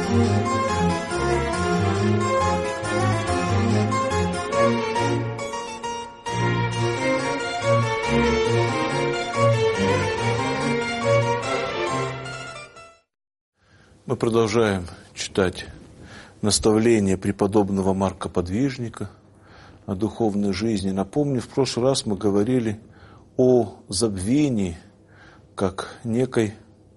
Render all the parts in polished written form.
Мы продолжаем читать наставления преподобного Марка Подвижника о духовной жизни. Напомню, в прошлый раз мы говорили о забвении как некой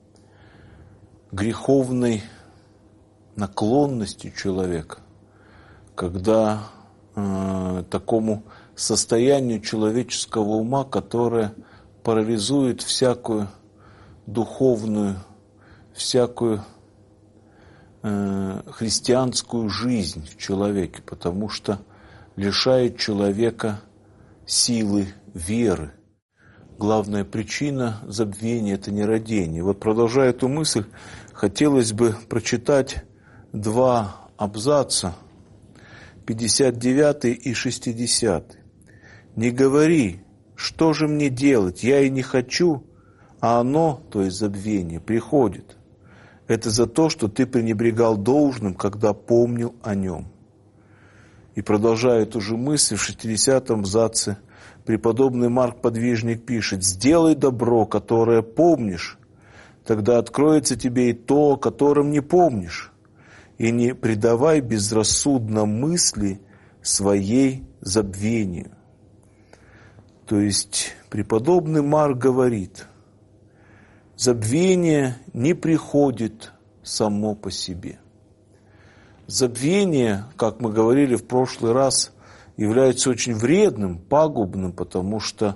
греховной наклонности человека, когда такому состоянию человеческого ума, которое парализует всякую духовную, всякую христианскую жизнь в человеке, потому что лишает человека силы веры. Главная причина забвения – это нерадение. Вот продолжая эту мысль, хотелось бы прочитать два абзаца, 59 и 60. «Не говори, что же мне делать, я и не хочу, а оно, то есть забвение, приходит. Это за то, что ты пренебрегал должным, когда помнил о нем». И продолжая эту же мысль, в 60-м абзаце преподобный Марк Подвижник пишет: «Сделай добро, которое помнишь, тогда откроется тебе и то, о котором не помнишь, и не предавай безрассудно мысли своей забвению». То есть преподобный Марк говорит: забвение не приходит само по себе. Забвение, как мы говорили в прошлый раз, является очень вредным, пагубным, потому что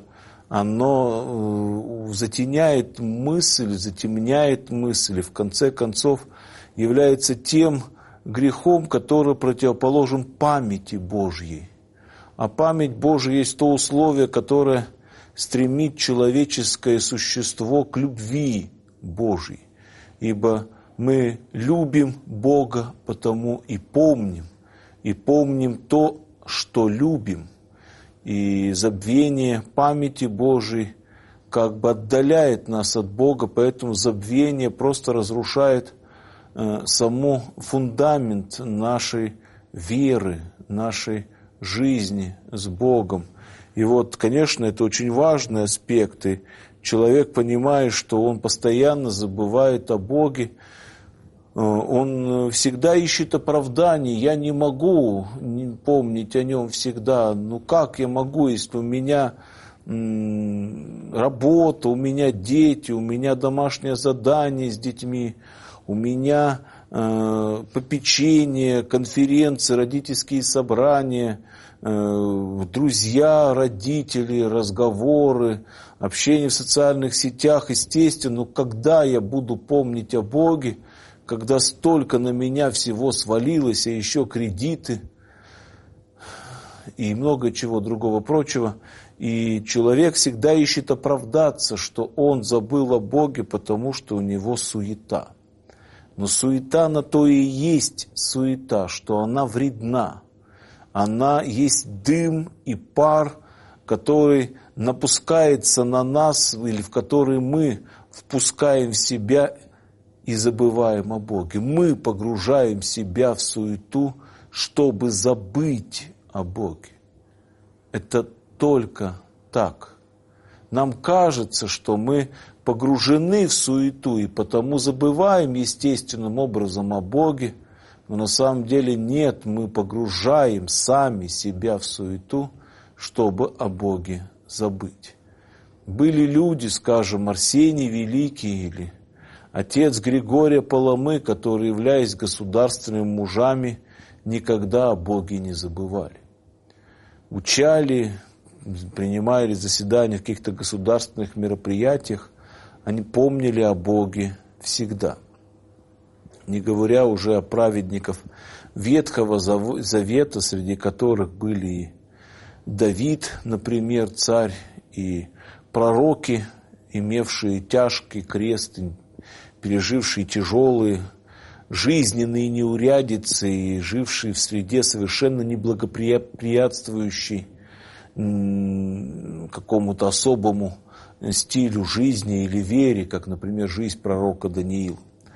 оно затемняет мысль, и в конце концов является тем грехом, который противоположен памяти Божьей. А память Божья есть то условие, которое стремит человеческое существо к любви Божьей. Ибо мы любим Бога, потому и помним то, что любим. И забвение памяти Божией как бы отдаляет нас от Бога, поэтому забвение просто разрушает саму фундамент нашей веры, нашей жизни с Богом. И вот, конечно, это очень важный аспект, и человек, понимая, что он постоянно забывает о Боге, он всегда ищет оправданий. Я не могу помнить о нем всегда. Ну как я могу, если у меня работа, у меня дети, у меня домашнее задание с детьми, у меня попечение, конференции, родительские собрания, друзья, родители, разговоры, общение в социальных сетях. Естественно, но когда я буду помнить о Боге, когда столько на меня всего свалилось, а еще кредиты и много чего другого прочего. И человек всегда ищет оправдаться, что он забыл о Боге, потому что у него суета. Но суета на то и есть суета, что она вредна. Она есть дым и пар, который напускается на нас, или в который мы впускаем в себя и забываем о Боге. Мы погружаем себя в суету, чтобы забыть о Боге. Это только так. Нам кажется, что мы погружены в суету и потому забываем естественным образом о Боге, но на самом деле нет, мы погружаем сами себя в суету, чтобы о Боге забыть. Были люди, скажем, Арсений Великий или отец Григория Паламы, которые, являясь государственными мужами, никогда о Боге не забывали. Учали, принимали заседания в каких-то государственных мероприятиях, они помнили о Боге всегда. Не говоря уже о праведниках Ветхого Завета, среди которых были и Давид, например, царь, и пророки, имевшие тяжкий крест, пережившие тяжелые жизненные неурядицы и жившие в среде совершенно неблагоприятствующей какому-то особому стилю жизни или вере, как, например, жизнь пророка Даниила.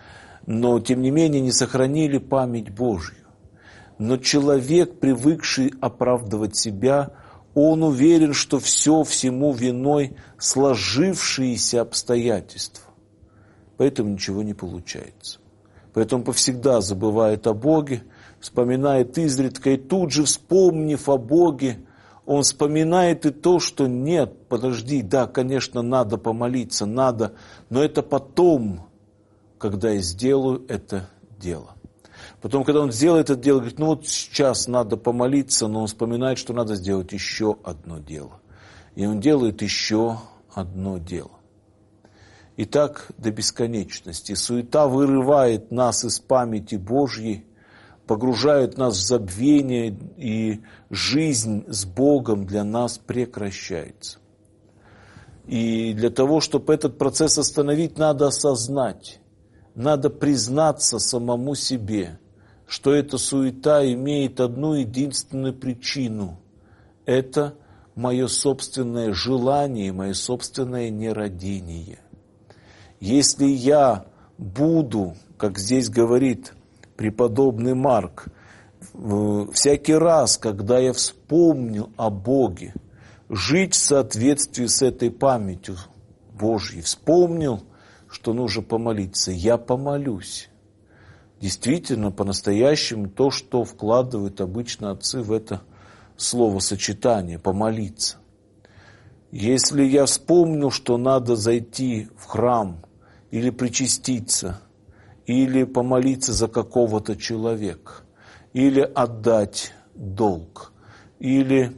но тем не менее не сохранили память Божью. Но человек, привыкший оправдывать себя, он уверен, что все всему виной сложившиеся обстоятельства. Поэтому ничего не получается. Поэтому повсегда забывает о Боге, вспоминает изредка, и тут же, вспомнив о Боге, он вспоминает и то, что нет, подожди, да, конечно, надо помолиться, надо, но это потом, когда я сделаю это дело. Потом, когда он сделает это дело, говорит, ну вот сейчас надо помолиться, но он вспоминает, что надо сделать еще одно дело. И он делает еще одно дело. И так до бесконечности. Суета вырывает нас из памяти Божьей, погружает нас в забвение, и жизнь с Богом для нас прекращается. И для того, чтобы этот процесс остановить, надо осознать, надо признаться самому себе, что эта суета имеет одну единственную причину. Это мое собственное желание, мое собственное нерадение. Если я буду, как здесь говорит преподобный Марк, всякий раз, когда я вспомню о Боге, жить в соответствии с этой памятью Божьей, вспомнил, что нужно помолиться, я помолюсь. Действительно, по-настоящему то, что вкладывают обычно отцы в это словосочетание, помолиться. Если я вспомню, что надо зайти в храм, или причаститься, или помолиться за какого-то человека, или отдать долг, или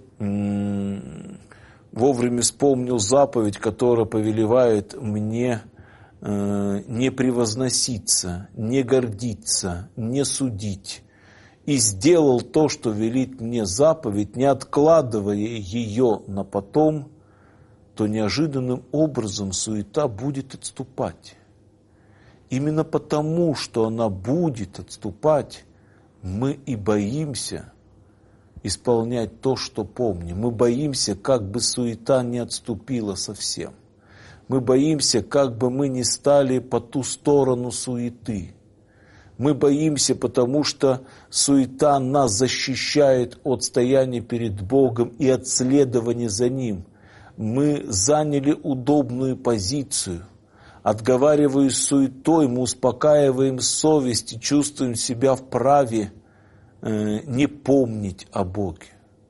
вовремя вспомнил заповедь, которая повелевает мне не превозноситься, не гордиться, не судить, и сделал то, что велит мне заповедь, не откладывая ее на потом, то неожиданным образом суета будет отступать. Именно потому, что она будет отступать, мы и боимся исполнять то, что помним. Мы боимся, как бы суета не отступила совсем. Мы боимся, как бы мы не стали по ту сторону суеты. Мы боимся, потому что суета нас защищает от стояния перед Богом и от следования за Ним. Мы заняли удобную позицию. Отговариваясь суетой, мы успокаиваем совесть и чувствуем себя вправе не помнить о Боге.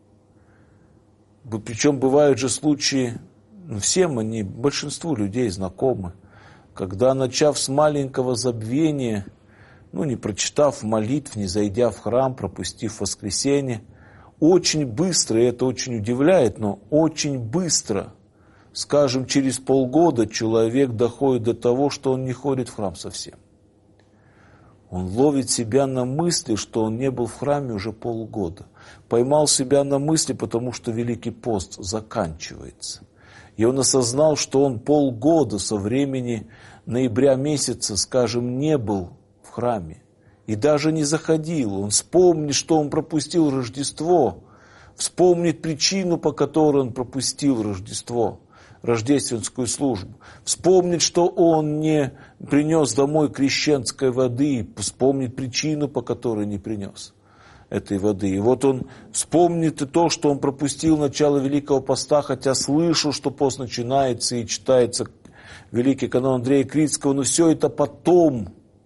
Причем бывают же случаи, всем они, большинству людей знакомы, когда, начав с маленького забвения, не прочитав молитв, не зайдя в храм, пропустив воскресенье, очень быстро, и это очень удивляет, но очень быстро, скажем, через полгода человек доходит до того, что он не ходит в храм совсем. Он ловит себя на мысли, что он не был в храме уже полгода. Поймал себя на мысли, потому что Великий пост заканчивается. И он осознал, что он полгода со времени ноября месяца, скажем, не был в храме. И даже не заходил. Он вспомнит, что он пропустил Рождество. Вспомнит причину, по которой он пропустил Рождество. Рождественскую службу. Вспомнит, что он не принес домой крещенской воды, вспомнит причину, по которой не принес этой воды. И вот он вспомнит и то, что он пропустил начало Великого Поста, хотя слышал, что пост начинается и читается Великий канон Андрея Критского, но все это потом,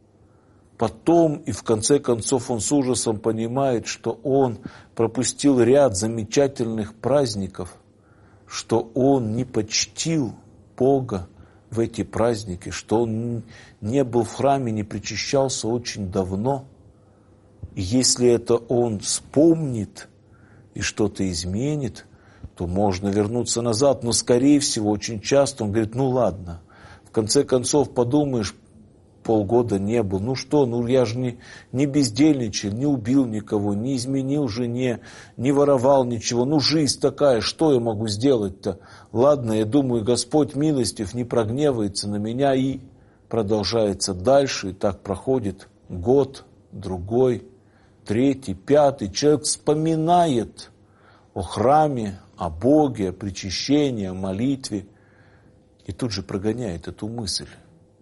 и в конце концов он с ужасом понимает, что он пропустил ряд замечательных праздников, что он не почтил Бога в эти праздники, что он не был в храме, не причащался очень давно. И если это он вспомнит и что-то изменит, то можно вернуться назад. Но, скорее всего, очень часто он говорит, ладно, в конце концов подумаешь, полгода не был. Я же не бездельничал, не убил никого, не изменил жене, не воровал ничего. Жизнь такая, что я могу сделать-то? Ладно, я думаю, Господь милостив, не прогневается на меня, и продолжается дальше. И так проходит год, другой, третий, пятый. Человек вспоминает о храме, о Боге, о причащении, о молитве. И тут же прогоняет эту мысль.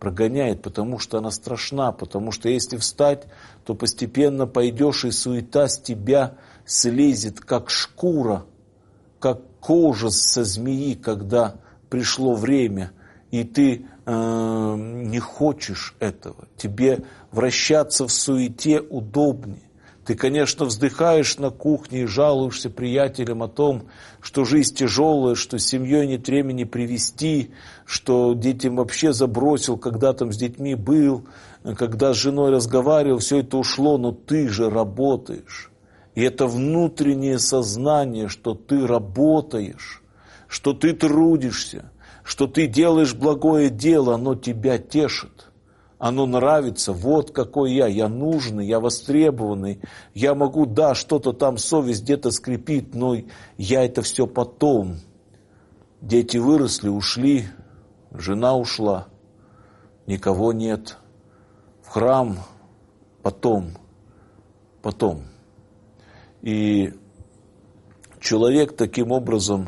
прогоняет, потому что она страшна, потому что если встать, то постепенно пойдешь, и суета с тебя слезет, как шкура, как кожа со змеи, когда пришло время, и ты не хочешь этого. Тебе вращаться в суете удобнее. Ты, конечно, вздыхаешь на кухне и жалуешься приятелям о том, что жизнь тяжелая, что с семьей нет времени привести, что детям вообще забросил, когда там с детьми был, когда с женой разговаривал, все это ушло, но ты же работаешь. И это внутреннее сознание, что ты работаешь, что ты трудишься, что ты делаешь благое дело, оно тебя тешит. Оно нравится, вот какой я нужный, я востребованный, я могу, да, что-то там совесть где-то скрипит, но я это все потом. Дети выросли, ушли, жена ушла, никого нет, в храм потом. И человек таким образом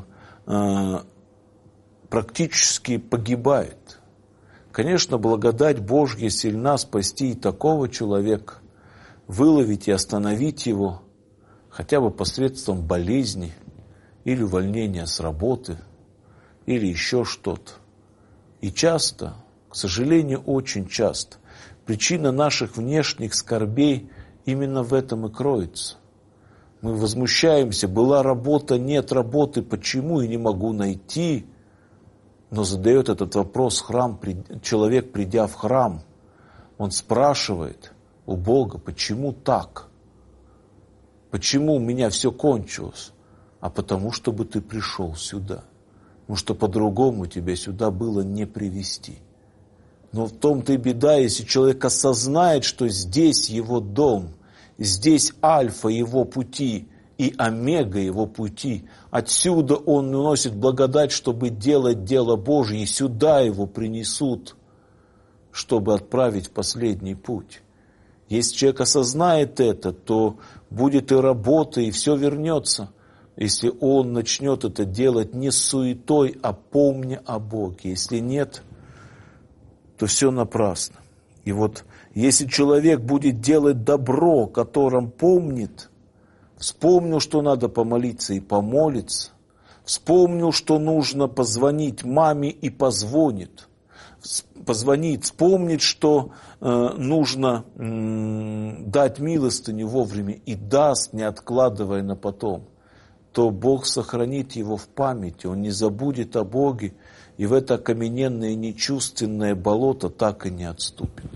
практически погибает. Конечно, благодать Божья сильна спасти и такого человека, выловить и остановить его, хотя бы посредством болезни или увольнения с работы, или еще что-то. И часто, к сожалению, очень часто, причина наших внешних скорбей именно в этом и кроется. Мы возмущаемся, была работа, нет работы, почему и не могу найти. Но задает этот вопрос человек, придя в храм, он спрашивает у Бога, почему так? Почему у меня все кончилось? А потому, чтобы ты пришел сюда. Потому что по-другому тебя сюда было не привести. Но в том-то и беда, если человек осознает, что здесь его дом, здесь альфа его пути и омега его пути. Отсюда он уносит благодать, чтобы делать дело Божье, и сюда его принесут, чтобы отправить в последний путь. Если человек осознает это, то будет и работа, и все вернется, если он начнет это делать не с суетой, а помня о Боге. Если нет, то все напрасно. И вот если человек будет делать добро, о котором помнит, вспомнил, что надо помолиться и помолится, вспомнил, что нужно позвонить маме и позвонит, вспомнит, что нужно дать милостыню вовремя и даст, не откладывая на потом, то Бог сохранит его в памяти, он не забудет о Боге, и в это окамененное нечувственное болото так и не отступит.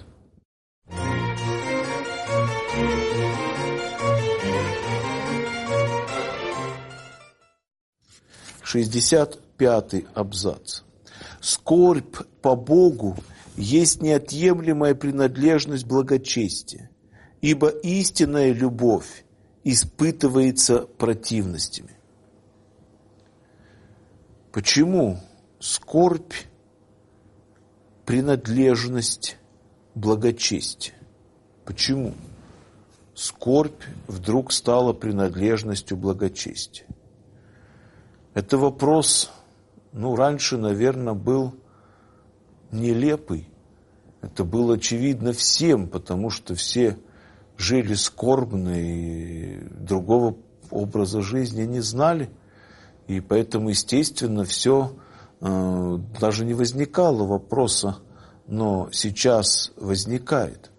65-й абзац. Скорбь по Богу есть неотъемлемая принадлежность благочестия, ибо истинная любовь испытывается противностями. Почему скорбь – принадлежность благочестия? Почему скорбь вдруг стала принадлежностью благочестия? Это вопрос, раньше, наверное, был нелепый. Это было очевидно всем, потому что все жили скорбно и другого образа жизни не знали. И поэтому, естественно, все даже не возникало вопроса, но сейчас возникает.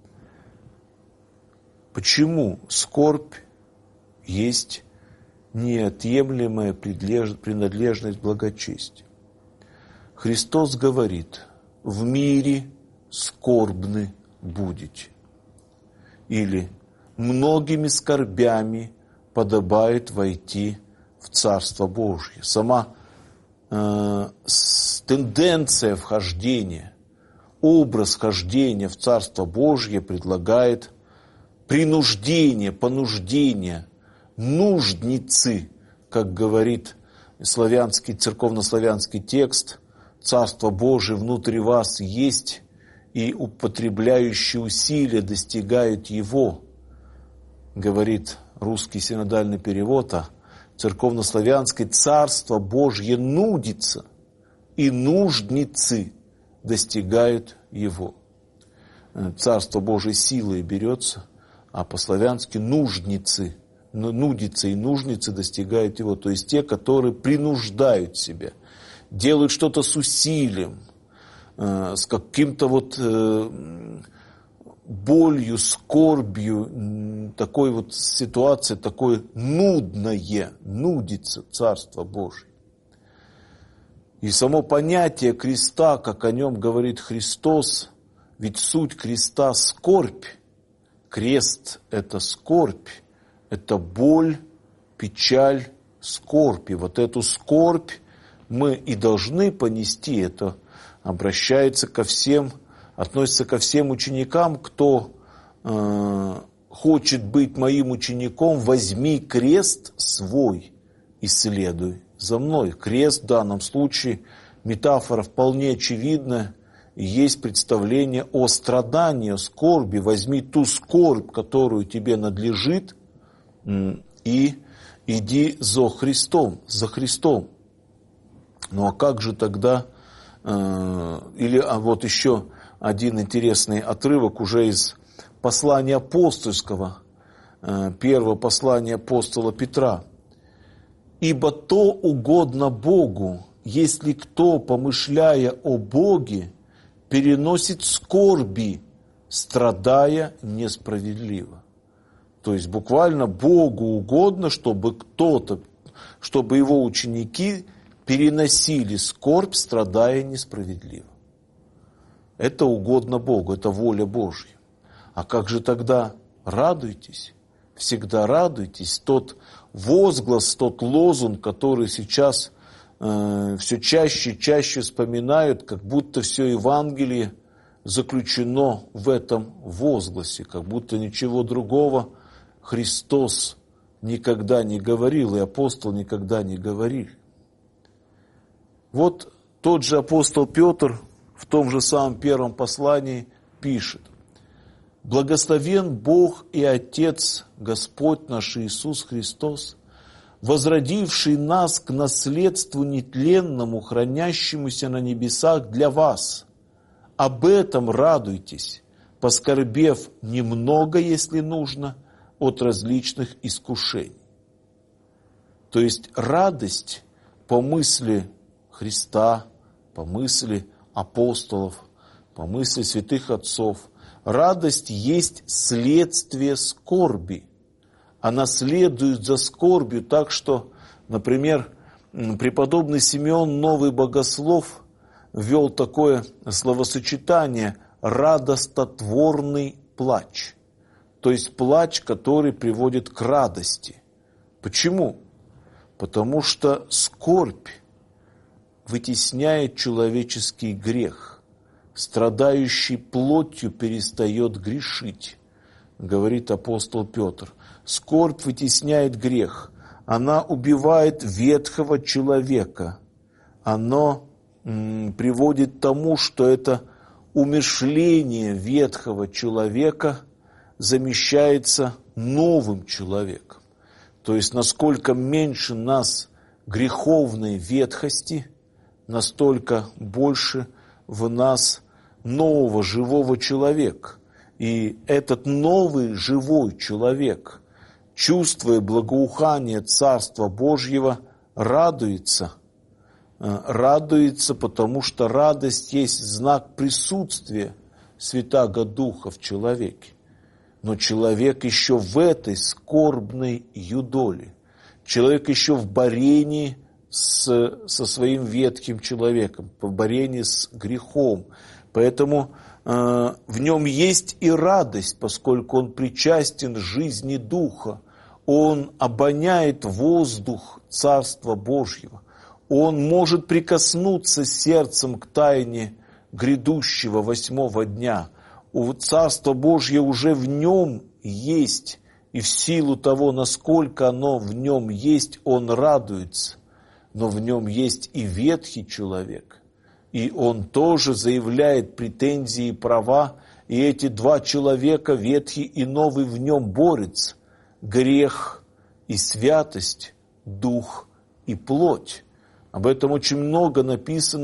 Почему скорбь есть неотъемлемая принадлежность благочестия? Христос говорит: в мире скорбны будете. Или многими скорбями подобает войти в Царство Божье. Сама тенденция вхождения, образ вхождения в Царство Божье предлагает принуждение, понуждение, нужницы, как говорит церковнославянский текст, Царство Божие внутри вас есть, и употребляющие усилия достигают его, говорит русский синодальный перевод, а церковнославянский Царство Божье нудится, и нужницы достигают его. Царство Божие силой берется, а по-славянски нужницы, нудицы и нужницы достигают его. То есть те, которые принуждают себя, делают что-то с усилием, с каким-то болью, скорбью, такой вот ситуацией, такое нудное, нудится Царство Божие. И само понятие креста, как о нем говорит Христос, ведь суть креста – скорбь. Крест – это скорбь, это боль, печаль, скорбь. И вот эту скорбь мы и должны понести. Это обращается ко всем, относится ко всем ученикам, кто хочет быть моим учеником, возьми крест свой и следуй за мной. Крест в данном случае, метафора вполне очевидная, есть представление о страдании, о скорби. Возьми ту скорбь, которую тебе надлежит, и иди за Христом, за Христом. Ну а как же тогда, вот еще один интересный отрывок уже из послания апостольского, первого послания апостола Петра. «Ибо то угодно Богу, если кто, помышляя о Боге, переносит скорби, страдая несправедливо». То есть буквально Богу угодно, чтобы чтобы его ученики переносили скорбь, страдая несправедливо. Это угодно Богу, это воля Божья. А как же тогда радуйтесь? Всегда радуйтесь. Тот возглас, тот лозунг, который сейчас все чаще и чаще вспоминают, как будто все Евангелие заключено в этом возгласе, как будто ничего другого Христос никогда не говорил, и апостол никогда не говорил. Вот тот же апостол Петр в том же самом первом послании пишет: «Благословен Бог и Отец, Господь наш Иисус Христос, возродивший нас к наследству нетленному, хранящемуся на небесах для вас. Об этом радуйтесь, поскорбев немного, если нужно, от различных искушений». То есть радость по мысли Христа, по мысли апостолов, по мысли святых отцов, радость есть следствие скорби. Она следует за скорбью, так что, например, преподобный Симеон Новый Богослов ввел такое словосочетание «радостотворный плач». То есть плач, который приводит к радости. Почему? Потому что скорбь вытесняет человеческий грех. Страдающий плотью перестает грешить, говорит апостол Петр. Скорбь вытесняет грех. Она убивает ветхого человека. Оно приводит к тому, что это умершление ветхого человека замещается новым человеком. То есть, насколько меньше нас греховной ветхости, настолько больше в нас нового живого человека. И этот новый живой человек, чувствуя благоухание Царства Божьего, радуется, потому что радость есть знак присутствия Святаго Духа в человеке. Но человек еще в этой скорбной юдоле, человек еще в борении со своим ветхим человеком, в борении с грехом. Поэтому в нем есть и радость, поскольку он причастен жизни Духа. Он обоняет воздух Царства Божьего. Он может прикоснуться сердцем к тайне грядущего 8-го дня. Царство Божье уже в нем есть, и в силу того, насколько оно в нем есть, он радуется. Но в нем есть и ветхий человек, и он тоже заявляет претензии и права, и эти два человека, ветхий и новый, в нем борются. Грех и святость, дух и плоть. Об этом очень много написано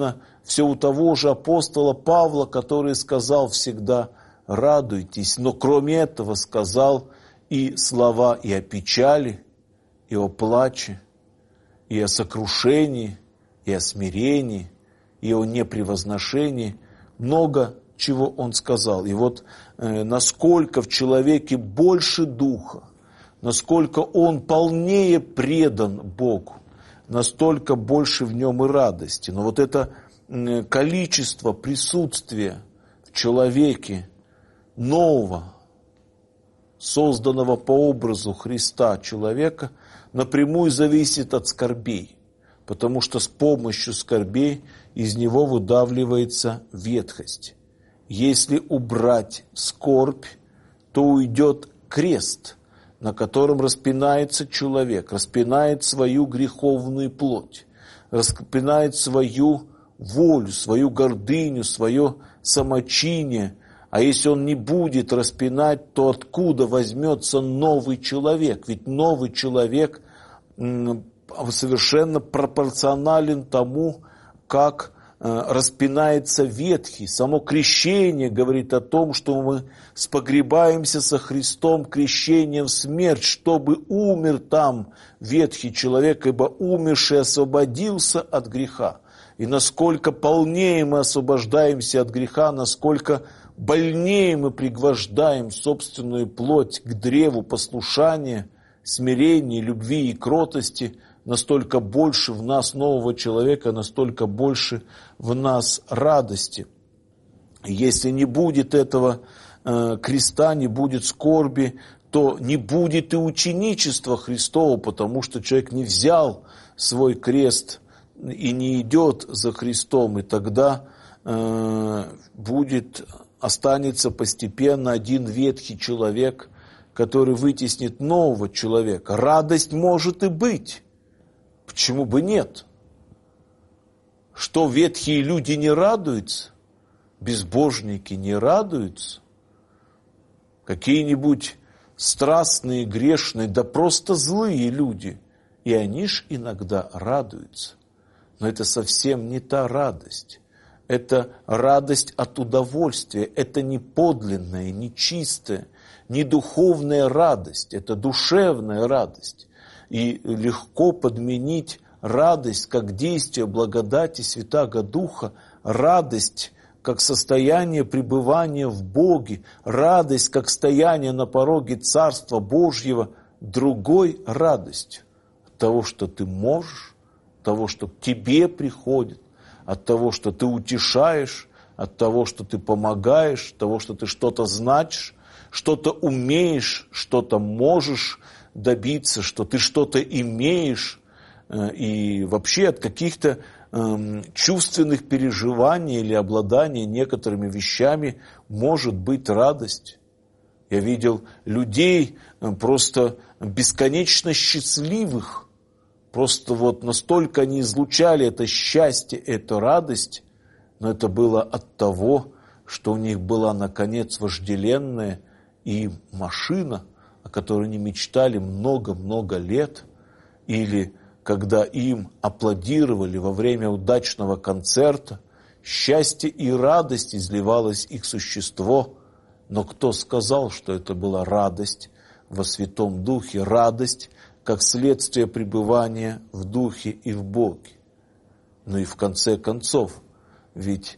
все у того же апостола Павла, который сказал всегда «радуйтесь», но кроме этого сказал и слова и о печали, и о плаче, и о сокрушении, и о смирении, и о непревозношении. Много чего он сказал. И вот насколько в человеке больше духа, насколько он полнее предан Богу, настолько больше в нем и радости. Но вот это количество присутствия в человеке нового, созданного по образу Христа человека, напрямую зависит от скорбей, потому что с помощью скорбей из него выдавливается ветхость. Если убрать скорбь, то уйдет крест, на котором распинается человек, распинает свою греховную плоть, распинает свою волю, свою гордыню, свое самочиние. А если он не будет распинать, то откуда возьмется новый человек? Ведь новый человек совершенно пропорционален тому, как распинается ветхий. Само крещение говорит о том, что мы спогребаемся со Христом крещением в смерть, чтобы умер там ветхий человек, ибо умерший освободился от греха. И насколько полнее мы освобождаемся от греха, насколько больнее мы пригвождаем собственную плоть к древу послушания, смирения, любви и кротости, настолько больше в нас нового человека, настолько больше в нас радости. Если не будет этого креста, не будет скорби, то не будет и ученичества Христова, потому что человек не взял свой крест и не идет за Христом, и тогда останется постепенно один ветхий человек, который вытеснит нового человека. Радость может и быть. Почему бы нет? Что ветхие люди не радуются? Безбожники не радуются? Какие-нибудь страстные, грешные, да просто злые люди. И они ж иногда радуются. Но это совсем не та радость. Это радость от удовольствия. Это не подлинная, не чистая, не духовная радость. Это душевная радость. И легко подменить радость как действие благодати Святаго Духа, радость как состояние пребывания в Боге, радость как стояние на пороге Царства Божьего другой радостью. От того, что ты можешь, от того, что к тебе приходит, от того, что ты утешаешь, от того, что ты помогаешь, от того, что ты что-то значишь, что-то умеешь, что-то можешь добиться, что ты что-то имеешь, и вообще от каких-то чувственных переживаний или обладания некоторыми вещами может быть радость. Я видел людей просто бесконечно счастливых, просто вот настолько они излучали это счастье, эту радость, но это было от того, что у них была наконец вожделенная и машина, о которой они мечтали много-много лет, или когда им аплодировали во время удачного концерта, счастье и радость изливалось в их существо. Но кто сказал, что это была радость во Святом Духе, радость как следствие пребывания в Духе и в Боге? Ну и в конце концов, ведь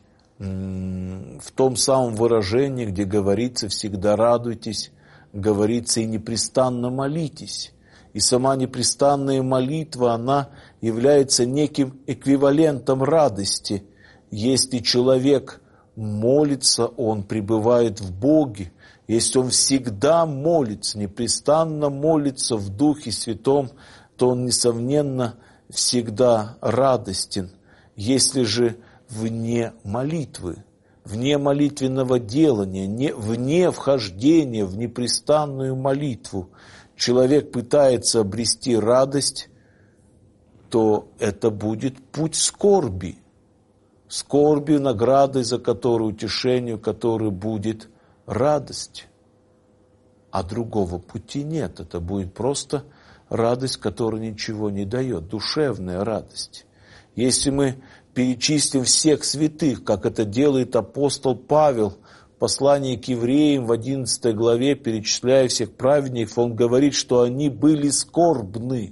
в том самом выражении, где говорится «всегда радуйтесь», говорится «и непрестанно молитесь». И сама непрестанная молитва, она является неким эквивалентом радости. Если человек молится, он пребывает в Боге. Если он всегда молится, непрестанно молится в Духе Святом, то он, несомненно, всегда радостен. Если же вне молитвы, вне молитвенного делания, вне вхождения в непрестанную молитву, человек пытается обрести радость, то это будет путь скорби. Скорби, наградой за которую, утешению которой будет радость. А другого пути нет. Это будет просто радость, которая ничего не дает. Душевная радость. Если мы перечислим всех святых, как это делает апостол Павел в послании к евреям в 11 главе, перечисляя всех праведников, он говорит, что они были скорбны.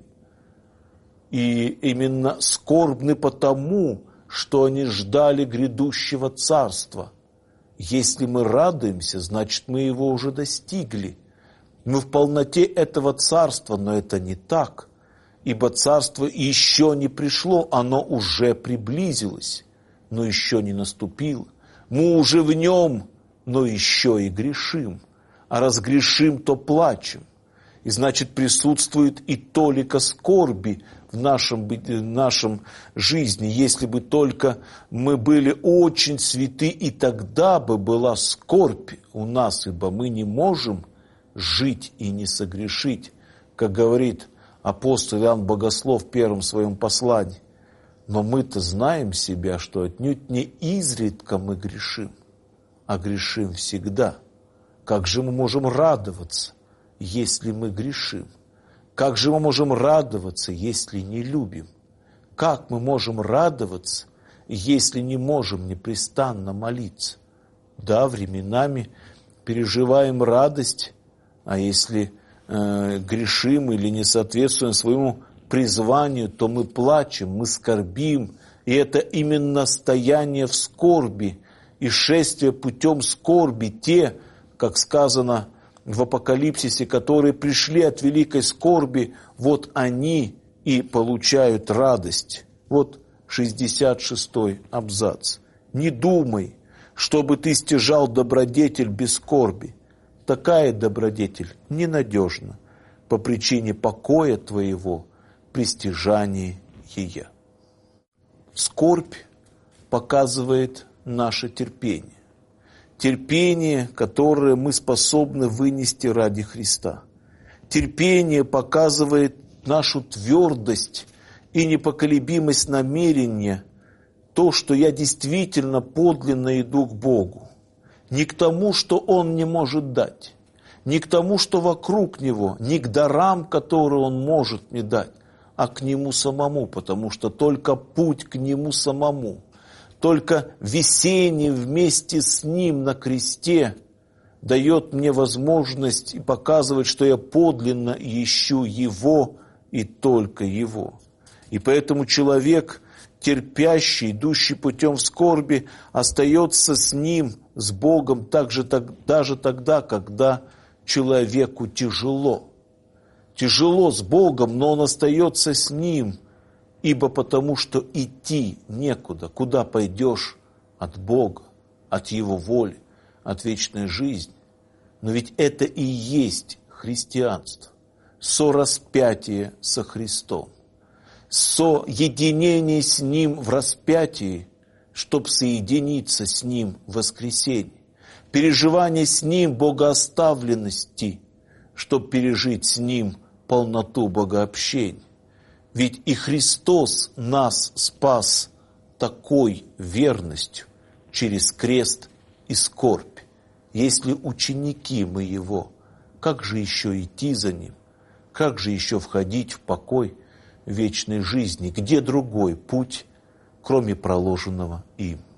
И именно скорбны потому, что они ждали грядущего царства. Если мы радуемся, значит, мы его уже достигли. Мы в полноте этого царства, но это не так. Ибо царство еще не пришло, оно уже приблизилось, но еще не наступило. Мы уже в нем, но еще и грешим. А раз грешим, то плачем. И значит, присутствует и толика скорби в нашем жизни. Если бы только мы были очень святы, и тогда бы была скорбь у нас, ибо мы не можем жить и не согрешить, как говорит апостол Иоанн Богослов в первом своем послании. Но мы-то знаем себя, что отнюдь не изредка мы грешим, а грешим всегда. Как же мы можем радоваться, если мы грешим? Как же мы можем радоваться, если не любим? Как мы можем радоваться, если не можем непрестанно молиться? Да, временами переживаем радость, а если грешим или не соответствуем своему призванию, то мы плачем, мы скорбим. И это именно стояние в скорби и шествие путем скорби. Те, как сказано в Апокалипсисе, которые пришли от великой скорби, вот они и получают радость. Вот 66-й абзац. «Не думай, чтобы ты стяжал добродетель без скорби. Такая добродетель ненадежна по причине покоя твоего при стяжании ее». Скорбь показывает наше терпение. Терпение, которое мы способны вынести ради Христа. Терпение показывает нашу твердость и непоколебимость намерения, то, что я действительно подлинно иду к Богу. Не к тому, что Он не может дать, не к тому, что вокруг Него, не к дарам, которые Он может мне дать, а к Нему самому, потому что только путь к Нему самому, только висение вместе с Ним на кресте дает мне возможность и показывает, что я подлинно ищу Его и только Его. И поэтому человек, терпящий, идущий путем скорби, остается с Ним, с Богом, даже тогда, когда человеку тяжело. Тяжело с Богом, но он остается с Ним, ибо потому что идти некуда. Куда пойдешь от Бога, от Его воли, от вечной жизни? Но ведь это и есть христианство. Сораспятие со Христом. Соединение с Ним в распятии, чтобы соединиться с Ним в воскресении. Переживание с Ним богооставленности, чтобы пережить с Ним полноту богообщения. Ведь и Христос нас спас такой верностью через крест и скорбь. Если ученики мы Его, как же еще идти за Ним? Как же еще входить в покой вечной жизни? Где другой путь, кроме проложенного им?